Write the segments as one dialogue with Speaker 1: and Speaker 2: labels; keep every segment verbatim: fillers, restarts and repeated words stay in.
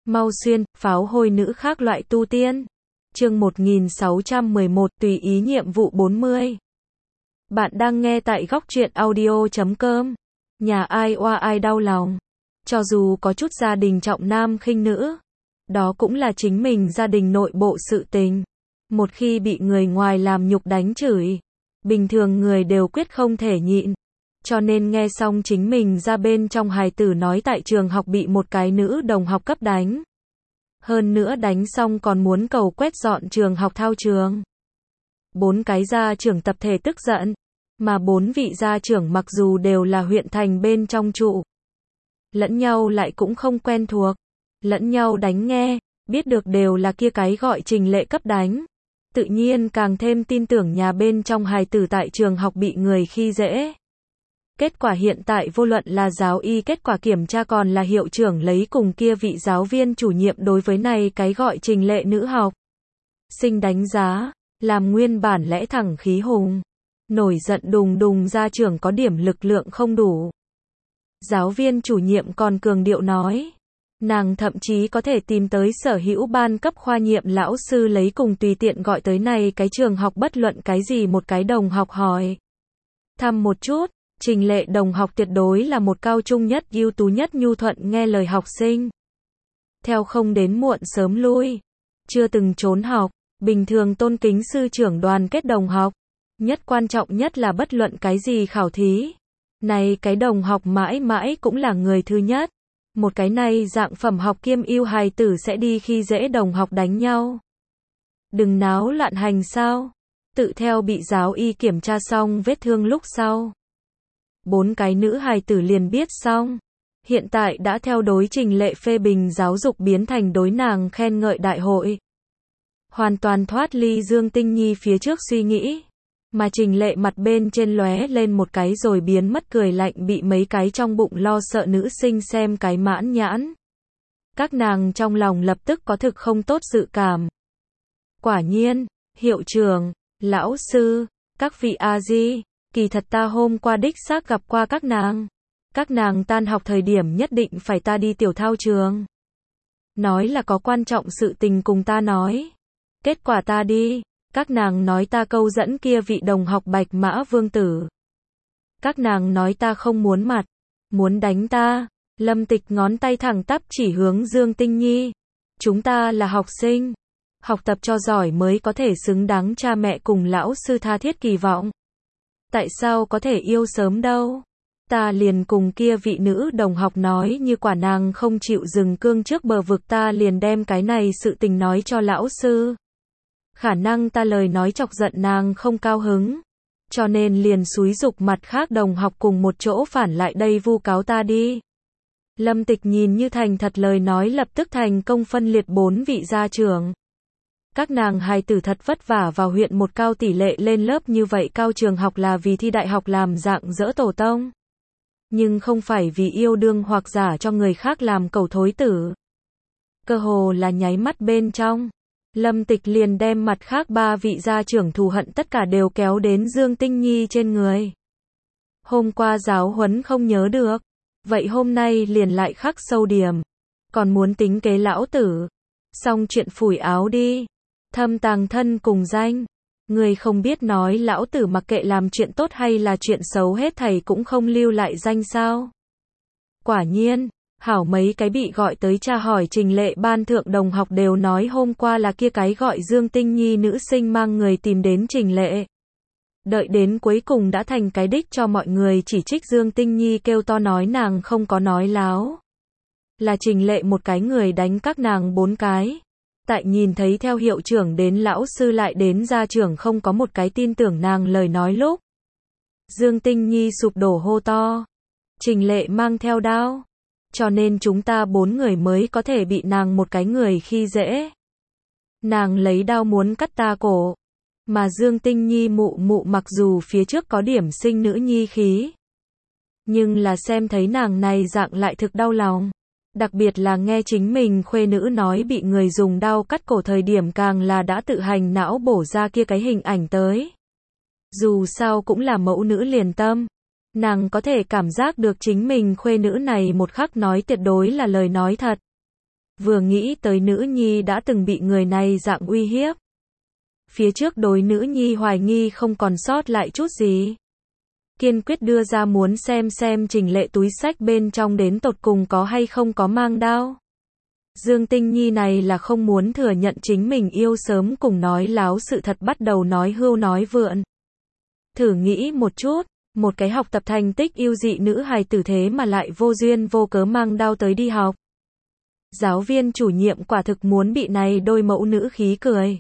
Speaker 1: Mau xuyên, pháo hôi nữ khác loại tu tiên. Chương một nghìn sáu trăm mười một, tùy ý nhiệm vụ bốn mươi. Bạn đang nghe tại góc truyện audio chấm com. Nhà ai oa ai đau lòng. Cho dù có chút gia đình trọng nam khinh nữ, đó cũng là chính mình gia đình nội bộ sự tình. Một khi bị người ngoài làm nhục đánh chửi, bình thường người đều quyết không thể nhịn. Cho nên nghe xong chính mình ra bên trong hài tử nói tại trường học bị một cái nữ đồng học cấp đánh. Hơn nữa đánh xong còn muốn cầu quét dọn trường học thao trường. Bốn cái gia trưởng tập thể tức giận, mà bốn vị gia trưởng mặc dù đều là huyện thành bên trong trụ, lẫn nhau lại cũng không quen thuộc, lẫn nhau đánh nghe, biết được đều là kia cái gọi Trình Lệ cấp đánh. Tự nhiên càng thêm tin tưởng nhà bên trong hài tử tại trường học bị người khi dễ. Kết quả hiện tại vô luận là giáo y kết quả kiểm tra còn là hiệu trưởng lấy cùng kia vị giáo viên chủ nhiệm đối với này cái gọi Trình Lệ nữ học sinh đánh giá, làm nguyên bản lẽ thẳng khí hùng, nổi giận đùng đùng gia trưởng có điểm lực lượng không đủ. Giáo viên chủ nhiệm còn cường điệu nói, nàng thậm chí có thể tìm tới sở hữu ban cấp khoa nhiệm lão sư lấy cùng tùy tiện gọi tới này cái trường học bất luận cái gì một cái đồng học hỏi thăm một chút. Trình Lệ đồng học tuyệt đối là một cao trung nhất ưu tú nhất nhu thuận nghe lời học sinh. Theo không đến muộn sớm lui, chưa từng trốn học, bình thường tôn kính sư trưởng đoàn kết đồng học. Nhất quan trọng nhất là bất luận cái gì khảo thí. Này cái đồng học mãi mãi cũng là người thứ nhất. Một cái này dạng phẩm học kiêm ưu hài tử sẽ đi khi dễ đồng học đánh nhau. Đừng náo loạn hành sao. Tự theo bị giáo y kiểm tra xong vết thương lúc sau. Bốn cái nữ hài tử liền biết xong. Hiện tại đã theo đối Trình Lệ phê bình giáo dục biến thành đối nàng khen ngợi đại hội. Hoàn toàn thoát ly Dương Tinh Nhi phía trước suy nghĩ. Mà Trình Lệ mặt bên trên lóe lên một cái rồi biến mất cười lạnh bị mấy cái trong bụng lo sợ nữ sinh xem cái mãn nhãn. Các nàng trong lòng lập tức có thực không tốt dự cảm. Quả nhiên, hiệu trưởng, lão sư, các vị A-di. Kỳ thật ta hôm qua đích xác gặp qua các nàng. Các nàng tan học thời điểm nhất định phải ta đi tiểu thao trường. Nói là có quan trọng sự tình cùng ta nói. Kết quả ta đi. Các nàng nói ta câu dẫn kia vị đồng học Bạch Mã Vương Tử. Các nàng nói ta không muốn mặt. Muốn đánh ta. Lâm Tịch ngón tay thẳng tắp chỉ hướng Dương Tinh Nhi. Chúng ta là học sinh. Học tập cho giỏi mới có thể xứng đáng cha mẹ cùng lão sư tha thiết kỳ vọng. Tại sao có thể yêu sớm đâu? Ta liền cùng kia vị nữ đồng học nói như quả nàng không chịu dừng cương trước bờ vực ta liền đem cái này sự tình nói cho lão sư. Khả năng ta lời nói chọc giận nàng không cao hứng. Cho nên liền xúi giục mặt khác đồng học cùng một chỗ phản lại đây vu cáo ta đi. Lâm Tịch nhìn như thành thật lời nói lập tức thành công phân liệt bốn vị gia trưởng. Các nàng hài tử thật vất vả vào huyện một cao tỷ lệ lên lớp như vậy cao trường học là vì thi đại học làm dạng dỡ tổ tông. Nhưng không phải vì yêu đương hoặc giả cho người khác làm cầu thối tử. Cơ hồ là nháy mắt bên trong. Lâm Tịch liền đem mặt khác ba vị gia trưởng thù hận tất cả đều kéo đến Dương Tinh Nhi trên người. Hôm qua giáo huấn không nhớ được. Vậy hôm nay liền lại khắc sâu điểm. Còn muốn tính kế lão tử. Xong chuyện phủi áo đi. Thâm tàng thân cùng danh. Người không biết nói lão tử mặc kệ làm chuyện tốt hay là chuyện xấu hết thầy cũng không lưu lại danh sao. Quả nhiên, hảo mấy cái bị gọi tới tra hỏi Trình Lệ ban thượng đồng học đều nói hôm qua là kia cái gọi Dương Tinh Nhi nữ sinh mang người tìm đến Trình Lệ. Đợi đến cuối cùng đã thành cái đích cho mọi người chỉ trích Dương Tinh Nhi kêu to nói nàng không có nói láo. Là Trình Lệ một cái người đánh các nàng bốn cái. Tại nhìn thấy theo hiệu trưởng đến lão sư lại đến gia trưởng không có một cái tin tưởng nàng lời nói lúc. Dương Tinh Nhi sụp đổ hô to. Trình Lệ mang theo đao. Cho nên chúng ta bốn người mới có thể bị nàng một cái người khi dễ. Nàng lấy đao muốn cắt ta cổ. Mà Dương Tinh Nhi mụ mụ mặc dù phía trước có điểm sinh nữ nhi khí. Nhưng là xem thấy nàng này dạng lại thực đau lòng. Đặc biệt là nghe chính mình khuê nữ nói bị người dùng đao cắt cổ thời điểm càng là đã tự hành não bổ ra kia cái hình ảnh tới. Dù sao cũng là mẫu nữ liền tâm. Nàng có thể cảm giác được chính mình khuê nữ này một khắc nói tuyệt đối là lời nói thật. Vừa nghĩ tới nữ nhi đã từng bị người này dạng uy hiếp. Phía trước đối nữ nhi hoài nghi không còn sót lại chút gì. Kiên quyết đưa ra muốn xem xem Trình Lệ túi xách bên trong đến tột cùng có hay không có mang đao. Dương Tinh Nhi này là không muốn thừa nhận chính mình yêu sớm cùng nói láo sự thật, bắt đầu nói hưu nói vượn. Thử nghĩ một chút, một cái học tập thành tích yêu dị nữ hài tử thế mà lại vô duyên vô cớ mang đao tới đi học. Giáo viên chủ nhiệm quả thực muốn bị này đôi mẫu nữ khí cười.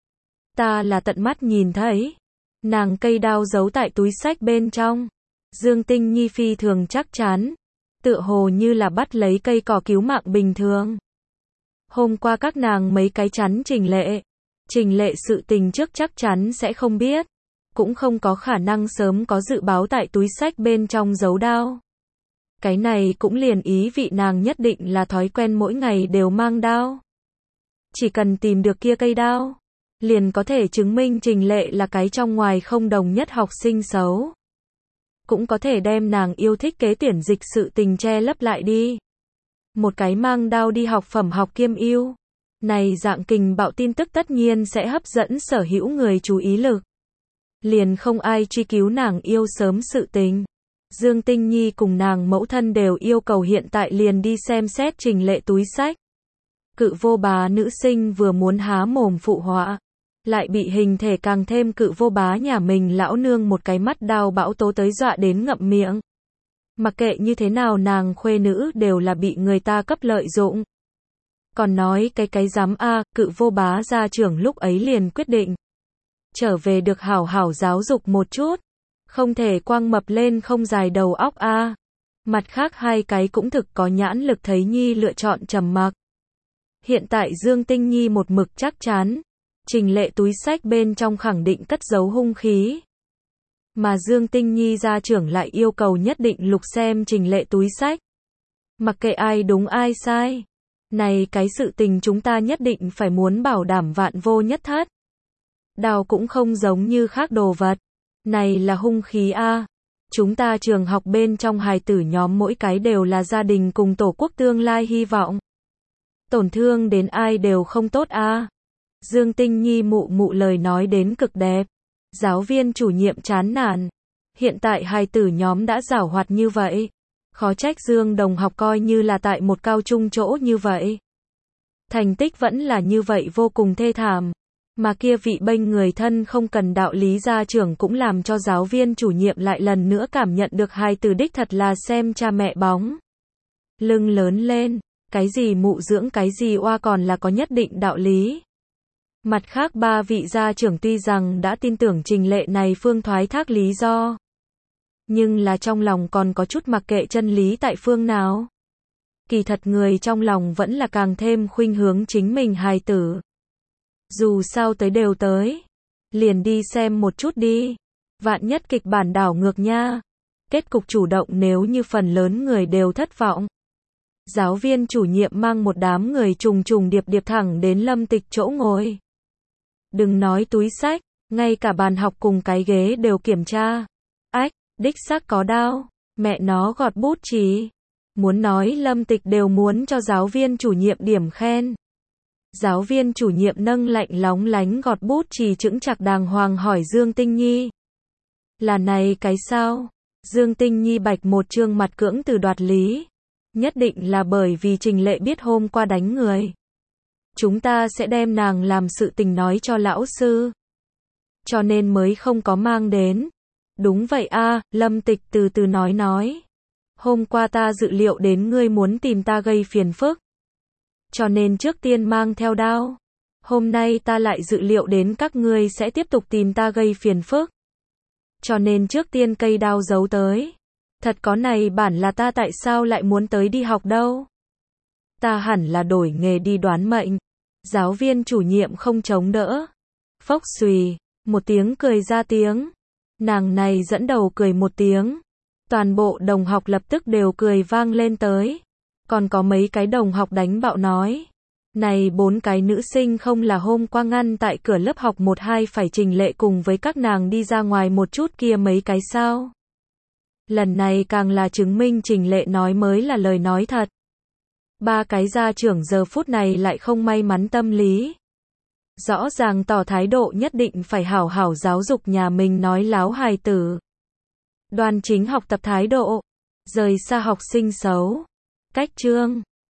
Speaker 1: Ta là tận mắt nhìn thấy. Nàng cây đao giấu tại túi xách bên trong. Dương Tinh Nhi phi thường chắc chắn. Tựa hồ như là bắt lấy cây cỏ cứu mạng bình thường. Hôm qua các nàng mấy cái chắn Trình Lệ. Trình Lệ sự tình trước chắc chắn sẽ không biết. Cũng không có khả năng sớm có dự báo tại túi xách bên trong giấu đao. Cái này cũng liền ý vị nàng nhất định là thói quen mỗi ngày đều mang đao. Chỉ cần tìm được kia cây đao, liền có thể chứng minh Trình Lệ là cái trong ngoài không đồng nhất học sinh xấu. Cũng có thể đem nàng yêu thích kế tuyển dịch sự tình che lấp lại đi. Một cái mang đao đi học phẩm học kiêm ưu. Này dạng kình bạo tin tức tất nhiên sẽ hấp dẫn sở hữu người chú ý lực. Liền không ai truy cứu nàng yêu sớm sự tình. Dương Tinh Nhi cùng nàng mẫu thân đều yêu cầu hiện tại liền đi xem xét Trình Lệ túi xách. Cự vô bá nữ sinh vừa muốn há mồm phụ họa, lại bị hình thể càng thêm cự vô bá nhà mình lão nương một cái mắt đao bão tố tới dọa đến ngậm miệng. Mặc kệ như thế nào nàng khuê nữ đều là bị người ta cấp lợi dụng. Còn nói cái cái dám a, cự vô bá gia trưởng lúc ấy liền quyết định. Trở về được hảo hảo giáo dục một chút. Không thể quang mập lên không dài đầu óc a. Mặt khác hai cái cũng thực có nhãn lực thấy Nhi lựa chọn trầm mặc. Hiện tại Dương Tinh Nhi một mực chắc chắn. Trình Lệ túi xách bên trong khẳng định cất giấu hung khí. Mà Dương Tinh Nhi gia trưởng lại yêu cầu nhất định lục xem Trình Lệ túi xách. Mặc kệ ai đúng ai sai. Này cái sự tình chúng ta nhất định phải muốn bảo đảm vạn vô nhất thất. Đao cũng không giống như khác đồ vật. Này là hung khí a. Chúng ta trường học bên trong hài tử nhóm mỗi cái đều là gia đình cùng tổ quốc tương lai hy vọng. Tổn thương đến ai đều không tốt a. Dương Tinh Nhi mụ mụ lời nói đến cực đẹp. Giáo viên chủ nhiệm chán nản. Hiện tại hài tử nhóm đã giảo hoạt như vậy. Khó trách Dương đồng học coi như là tại một cao trung chỗ như vậy. Thành tích vẫn là như vậy vô cùng thê thảm. Mà kia vị bênh người thân không cần đạo lý gia trưởng cũng làm cho giáo viên chủ nhiệm lại lần nữa cảm nhận được hài tử đích thật là xem cha mẹ bóng. Lưng lớn lên, cái gì mụ dưỡng cái gì oa còn là có nhất định đạo lý. Mặt khác ba vị gia trưởng tuy rằng đã tin tưởng Trình Lệ này phương thoái thác lý do. Nhưng là trong lòng còn có chút mặc kệ chân lý tại phương nào. Kỳ thật người trong lòng vẫn là càng thêm khuynh hướng chính mình hài tử. Dù sao tới đều tới. Liền đi xem một chút đi. Vạn nhất kịch bản đảo ngược nha. Kết cục chủ động nếu như phần lớn người đều thất vọng. Giáo viên chủ nhiệm mang một đám người trùng trùng điệp điệp thẳng đến Lâm Tịch chỗ ngồi. Đừng nói túi xách, ngay cả bàn học cùng cái ghế đều kiểm tra. Ách, đích xác có đao. Mẹ nó gọt bút chì. Muốn nói Lâm Tịch đều muốn cho giáo viên chủ nhiệm điểm khen. Giáo viên chủ nhiệm nâng lạnh lóng lánh gọt bút chì chững chạc đàng hoàng hỏi Dương Tinh Nhi. Là này cái sao? Dương Tinh Nhi bạch một trương mặt cưỡng từ đoạt lý. Nhất định là bởi vì Trình Lệ biết hôm qua đánh người. Chúng ta sẽ đem nàng làm sự tình nói cho lão sư. Cho nên mới không có mang đến. Đúng vậy a, Lâm Tịch từ từ nói nói. Hôm qua ta dự liệu đến ngươi muốn tìm ta gây phiền phức. Cho nên trước tiên mang theo đao. Hôm nay ta lại dự liệu đến các ngươi sẽ tiếp tục tìm ta gây phiền phức. Cho nên trước tiên cây đao giấu tới. Thật có này bản là ta tại sao lại muốn tới đi học đâu. Ta hẳn là đổi nghề đi đoán mệnh. Giáo viên chủ nhiệm không chống đỡ. Phốc xùy, một tiếng cười ra tiếng. Nàng này dẫn đầu cười một tiếng. Toàn bộ đồng học lập tức đều cười vang lên tới. Còn có mấy cái đồng học đánh bạo nói. Này bốn cái nữ sinh không là hôm qua ngăn tại cửa lớp học một hai phải Trình Lệ cùng với các nàng đi ra ngoài một chút kia mấy cái sao. Lần này càng là chứng minh Trình Lệ nói mới là lời nói thật. Ba cái gia trưởng giờ phút này lại không may mắn tâm lý. Rõ ràng tỏ thái độ nhất định phải hảo hảo giáo dục nhà mình nói láo hài tử. Đoan chính học tập thái độ. Rời xa học sinh xấu. Cách chương.